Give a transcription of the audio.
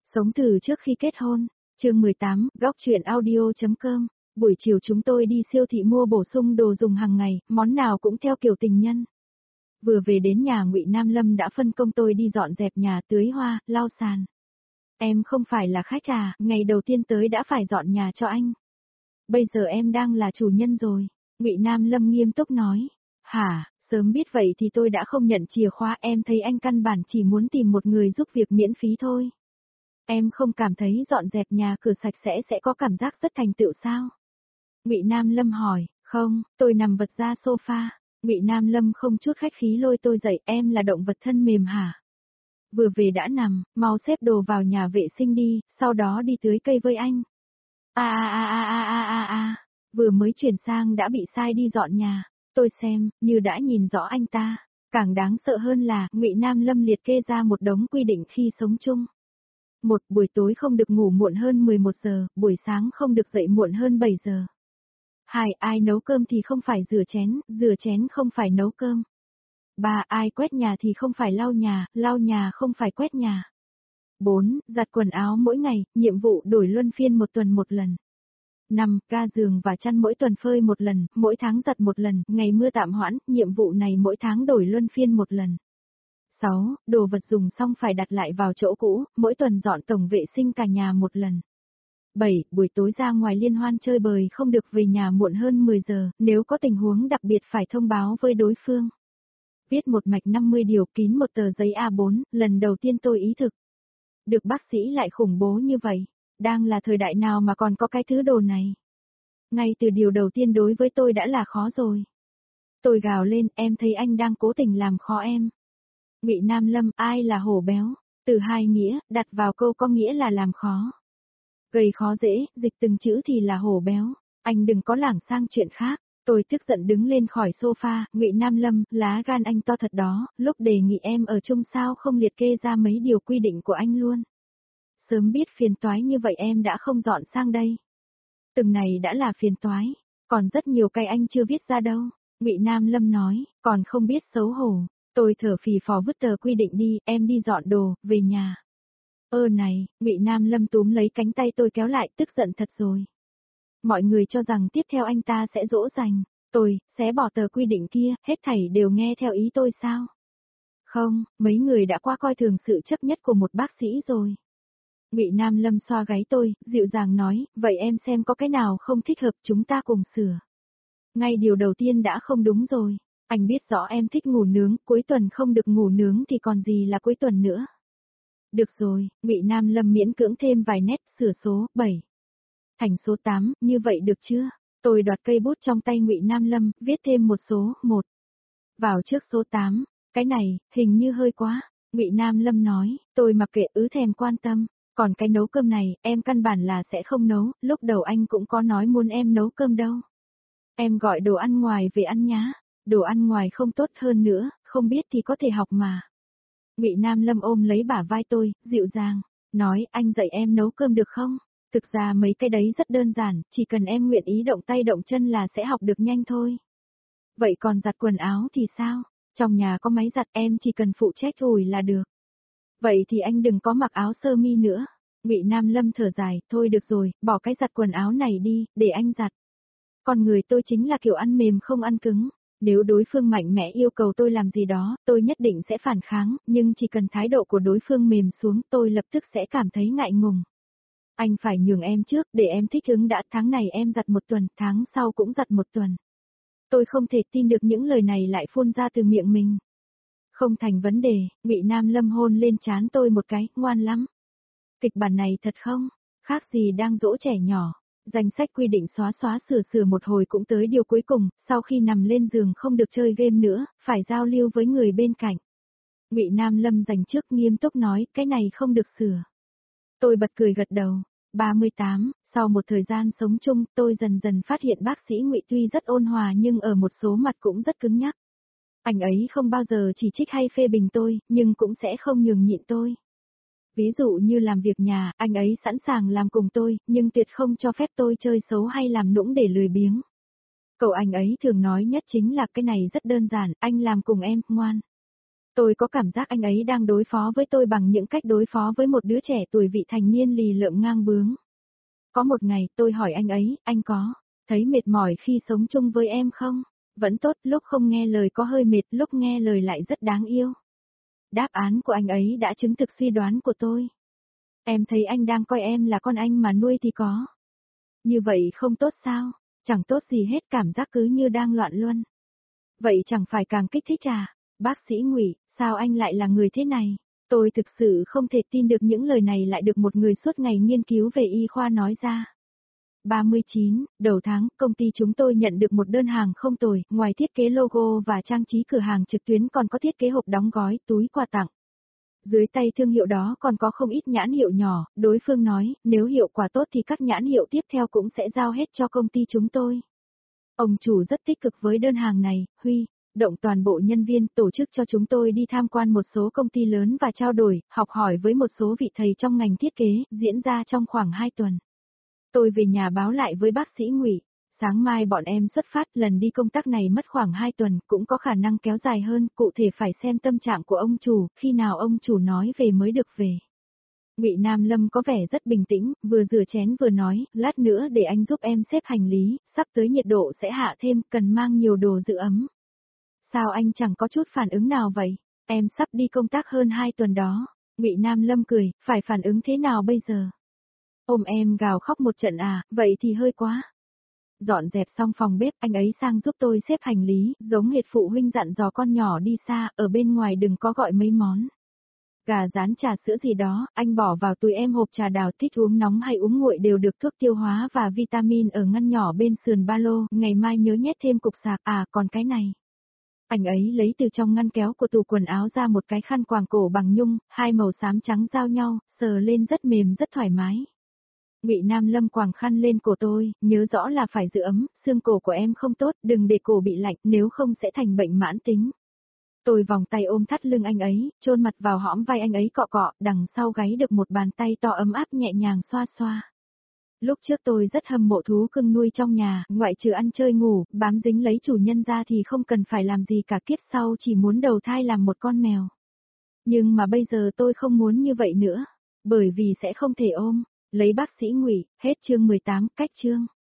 Sống từ trước khi kết hôn, chương 18, góc chuyện audio.com. Buổi chiều chúng tôi đi siêu thị mua bổ sung đồ dùng hàng ngày, món nào cũng theo kiểu tình nhân. Vừa về đến nhà Ngụy Nam Lâm đã phân công tôi đi dọn dẹp nhà, tưới hoa, lau sàn. Em không phải là khách à, ngày đầu tiên tới đã phải dọn nhà cho anh. Bây giờ em đang là chủ nhân rồi, Ngụy Nam Lâm nghiêm túc nói. Hả, sớm biết vậy thì tôi đã không nhận chìa khóa, em thấy anh căn bản chỉ muốn tìm một người giúp việc miễn phí thôi. Em không cảm thấy dọn dẹp nhà cửa sạch sẽ có cảm giác rất thành tựu sao? Ngụy Nam Lâm hỏi. Không, tôi nằm vật ra sofa. Ngụy Nam Lâm không chút khách khí lôi tôi dậy, em là động vật thân mềm hả? Vừa về đã nằm, mau xếp đồ vào nhà vệ sinh đi, sau đó đi tưới cây với anh. Vừa mới chuyển sang đã bị sai đi dọn nhà. Tôi xem, như đã nhìn rõ anh ta. Càng đáng sợ hơn là, Ngụy Nam Lâm liệt kê ra một đống quy định khi sống chung. Một, buổi tối không được ngủ muộn hơn 11 giờ, buổi sáng không được dậy muộn hơn 7 giờ. 2, ai nấu cơm thì không phải rửa chén không phải nấu cơm. 3, ai quét nhà thì không phải lau nhà không phải quét nhà. 4, giặt quần áo mỗi ngày, nhiệm vụ đổi luân phiên một tuần một lần. 5, ga giường và chăn mỗi tuần phơi một lần, mỗi tháng giặt một lần, ngày mưa tạm hoãn, nhiệm vụ này mỗi tháng đổi luân phiên một lần. 6, đồ vật dùng xong phải đặt lại vào chỗ cũ, mỗi tuần dọn tổng vệ sinh cả nhà một lần. 7, buổi tối ra ngoài liên hoan chơi bời không được về nhà muộn hơn 10 giờ, nếu có tình huống đặc biệt phải thông báo với đối phương. Viết một mạch 50 điều kín một tờ giấy A4, lần đầu tiên tôi ý thực. Được bác sĩ lại khủng bố như vậy, đang là thời đại nào mà còn có cái thứ đồ này. Ngay từ điều đầu tiên đối với tôi đã là khó rồi. Tôi gào lên, em thấy anh đang cố tình làm khó em. Ngụy Nam Lâm, ai là hổ béo? Từ hai nghĩa, đặt vào câu có nghĩa là làm khó. Gây khó dễ, dịch từng chữ thì là hổ béo. Anh đừng có lảng sang chuyện khác. Tôi tức giận đứng lên khỏi sofa, Ngụy Nam Lâm, lá gan anh to thật đó, lúc đề nghị em ở chung sao không liệt kê ra mấy điều quy định của anh luôn. Sớm biết phiền toái như vậy em đã không dọn sang đây. Từng này đã là phiền toái, còn rất nhiều cái anh chưa viết ra đâu. Ngụy Nam Lâm nói, còn không biết xấu hổ. Tôi thở phì phò vứt tờ quy định đi, em đi dọn đồ, về nhà. Này, Ngụy Nam Lâm túm lấy cánh tay tôi kéo lại, tức giận thật rồi. Mọi người cho rằng tiếp theo anh ta sẽ dỗ dành. Tôi, xé bỏ tờ quy định kia, hết thảy đều nghe theo ý tôi sao? Không, mấy người đã quá coi thường sự chấp nhất của một bác sĩ rồi. Ngụy Nam Lâm xoa gáy tôi, dịu dàng nói, vậy em xem có cái nào không thích hợp chúng ta cùng sửa. Ngay điều đầu tiên đã không đúng rồi. Anh biết rõ em thích ngủ nướng, cuối tuần không được ngủ nướng thì còn gì là cuối tuần nữa. Được rồi, Ngụy Nam Lâm miễn cưỡng thêm vài nét, sửa số 7 thành số 8, như vậy được chưa? Tôi đoạt cây bút trong tay Ngụy Nam Lâm, viết thêm một số 1 vào trước số 8, cái này, hình như hơi quá. Ngụy Nam Lâm nói, tôi mặc kệ, thèm quan tâm, còn cái nấu cơm này, em căn bản là sẽ không nấu, lúc đầu anh cũng có nói muốn em nấu cơm đâu. Em gọi đồ ăn ngoài về ăn nhá, đồ ăn ngoài không tốt hơn nữa, không biết thì có thể học mà. Ngụy Nam Lâm ôm lấy bả vai tôi, dịu dàng, nói anh dạy em nấu cơm được không? Thực ra mấy cái đấy rất đơn giản, chỉ cần em nguyện ý động tay động chân là sẽ học được nhanh thôi. Vậy còn giặt quần áo thì sao? Trong nhà có máy giặt, em chỉ cần phụ trách ủi là được. Vậy thì anh đừng có mặc áo sơ mi nữa. Ngụy Nam Lâm thở dài, thôi được rồi, bỏ cái giặt quần áo này đi, để anh giặt. Con người tôi chính là kiểu ăn mềm không ăn cứng. Nếu đối phương mạnh mẽ yêu cầu tôi làm gì đó, tôi nhất định sẽ phản kháng, nhưng chỉ cần thái độ của đối phương mềm xuống tôi lập tức sẽ cảm thấy ngại ngùng. Anh phải nhường em trước, để em thích ứng đã, tháng này em giặt một tuần, tháng sau cũng giặt một tuần. Tôi không thể tin được những lời này lại phun ra từ miệng mình. Không thành vấn đề, Ngụy Nam Lâm hôn lên trán tôi một cái, ngoan lắm. Kịch bản này thật không? Khác gì đang dỗ trẻ nhỏ. Danh sách quy định xóa sửa một hồi cũng tới điều cuối cùng, sau khi nằm lên giường không được chơi game nữa, phải giao lưu với người bên cạnh. Ngụy Nam Lâm dành trước nghiêm túc nói, cái này không được sửa. Tôi bật cười gật đầu. 38, sau một thời gian sống chung, tôi dần dần phát hiện bác sĩ Ngụy tuy rất ôn hòa nhưng ở một số mặt cũng rất cứng nhắc. Anh ấy không bao giờ chỉ trích hay phê bình tôi, nhưng cũng sẽ không nhường nhịn tôi. Ví dụ như làm việc nhà, anh ấy sẵn sàng làm cùng tôi, nhưng tuyệt không cho phép tôi chơi xấu hay làm nũng để lười biếng. Cậu anh ấy thường nói nhất chính là cái này rất đơn giản, anh làm cùng em, ngoan. Tôi có cảm giác anh ấy đang đối phó với tôi bằng những cách đối phó với một đứa trẻ tuổi vị thành niên lì lợm ngang bướng. Có một ngày tôi hỏi anh ấy, anh có thấy mệt mỏi khi sống chung với em không? Vẫn tốt, lúc không nghe lời có hơi mệt, lúc nghe lời lại rất đáng yêu. Đáp án của anh ấy đã chứng thực suy đoán của tôi. Em thấy anh đang coi em là con anh mà nuôi thì có. Như vậy không tốt sao? Chẳng tốt gì hết, cảm giác cứ như đang loạn luân. Vậy chẳng phải càng kích thích à? Bác sĩ Ngụy, sao anh lại là người thế này? Tôi thực sự không thể tin được những lời này lại được một người suốt ngày nghiên cứu về y khoa nói ra. 39, đầu tháng, công ty chúng tôi nhận được một đơn hàng không tồi, ngoài thiết kế logo và trang trí cửa hàng trực tuyến còn có thiết kế hộp đóng gói, túi quà tặng. Dưới tay thương hiệu đó còn có không ít nhãn hiệu nhỏ, đối phương nói, nếu hiệu quả tốt thì các nhãn hiệu tiếp theo cũng sẽ giao hết cho công ty chúng tôi. Ông chủ rất tích cực với đơn hàng này, Huy, động toàn bộ nhân viên tổ chức cho chúng tôi đi tham quan một số công ty lớn và trao đổi, học hỏi với một số vị thầy trong ngành thiết kế, diễn ra trong khoảng 2 tuần. Tôi về nhà báo lại với bác sĩ Ngụy, sáng mai bọn em xuất phát, lần đi công tác này mất khoảng 2 tuần, cũng có khả năng kéo dài hơn, cụ thể phải xem tâm trạng của ông chủ, khi nào ông chủ nói về mới được về. Ngụy Nam Lâm có vẻ rất bình tĩnh, vừa rửa chén vừa nói, lát nữa để anh giúp em xếp hành lý, sắp tới nhiệt độ sẽ hạ thêm, cần mang nhiều đồ giữ ấm. Sao anh chẳng có chút phản ứng nào vậy? Em sắp đi công tác hơn 2 tuần đó. Ngụy Nam Lâm cười, phải phản ứng thế nào bây giờ? Ôm em gào khóc một trận à, vậy thì hơi quá. Dọn dẹp xong phòng bếp, anh ấy sang giúp tôi xếp hành lý, giống hệt phụ huynh dặn dò con nhỏ đi xa, ở bên ngoài đừng có gọi mấy món. Gà rán trà sữa gì đó, anh bỏ vào túi em hộp trà đào, thích uống nóng hay uống nguội đều được, thuốc tiêu hóa và vitamin ở ngăn nhỏ bên sườn ba lô, ngày mai nhớ nhét thêm cục sạc, à còn cái này. Anh ấy lấy từ trong ngăn kéo của tủ quần áo ra một cái khăn quàng cổ bằng nhung, hai màu xám trắng giao nhau, sờ lên rất mềm rất thoải mái. Ngụy Nam Lâm quàng khăn lên cổ tôi, nhớ rõ là phải giữ ấm, xương cổ của em không tốt, đừng để cổ bị lạnh, nếu không sẽ thành bệnh mãn tính. Tôi vòng tay ôm thắt lưng anh ấy, chôn mặt vào hõm vai anh ấy cọ cọ, đằng sau gáy được một bàn tay to ấm áp nhẹ nhàng xoa xoa. Lúc trước tôi rất hâm mộ thú cưng nuôi trong nhà, ngoại trừ ăn chơi ngủ, bám dính lấy chủ nhân ra thì không cần phải làm gì cả, kiếp sau chỉ muốn đầu thai làm một con mèo. Nhưng mà bây giờ tôi không muốn như vậy nữa, bởi vì sẽ không thể ôm. Lấy bác sĩ Ngụy, hết chương 18, cách chương.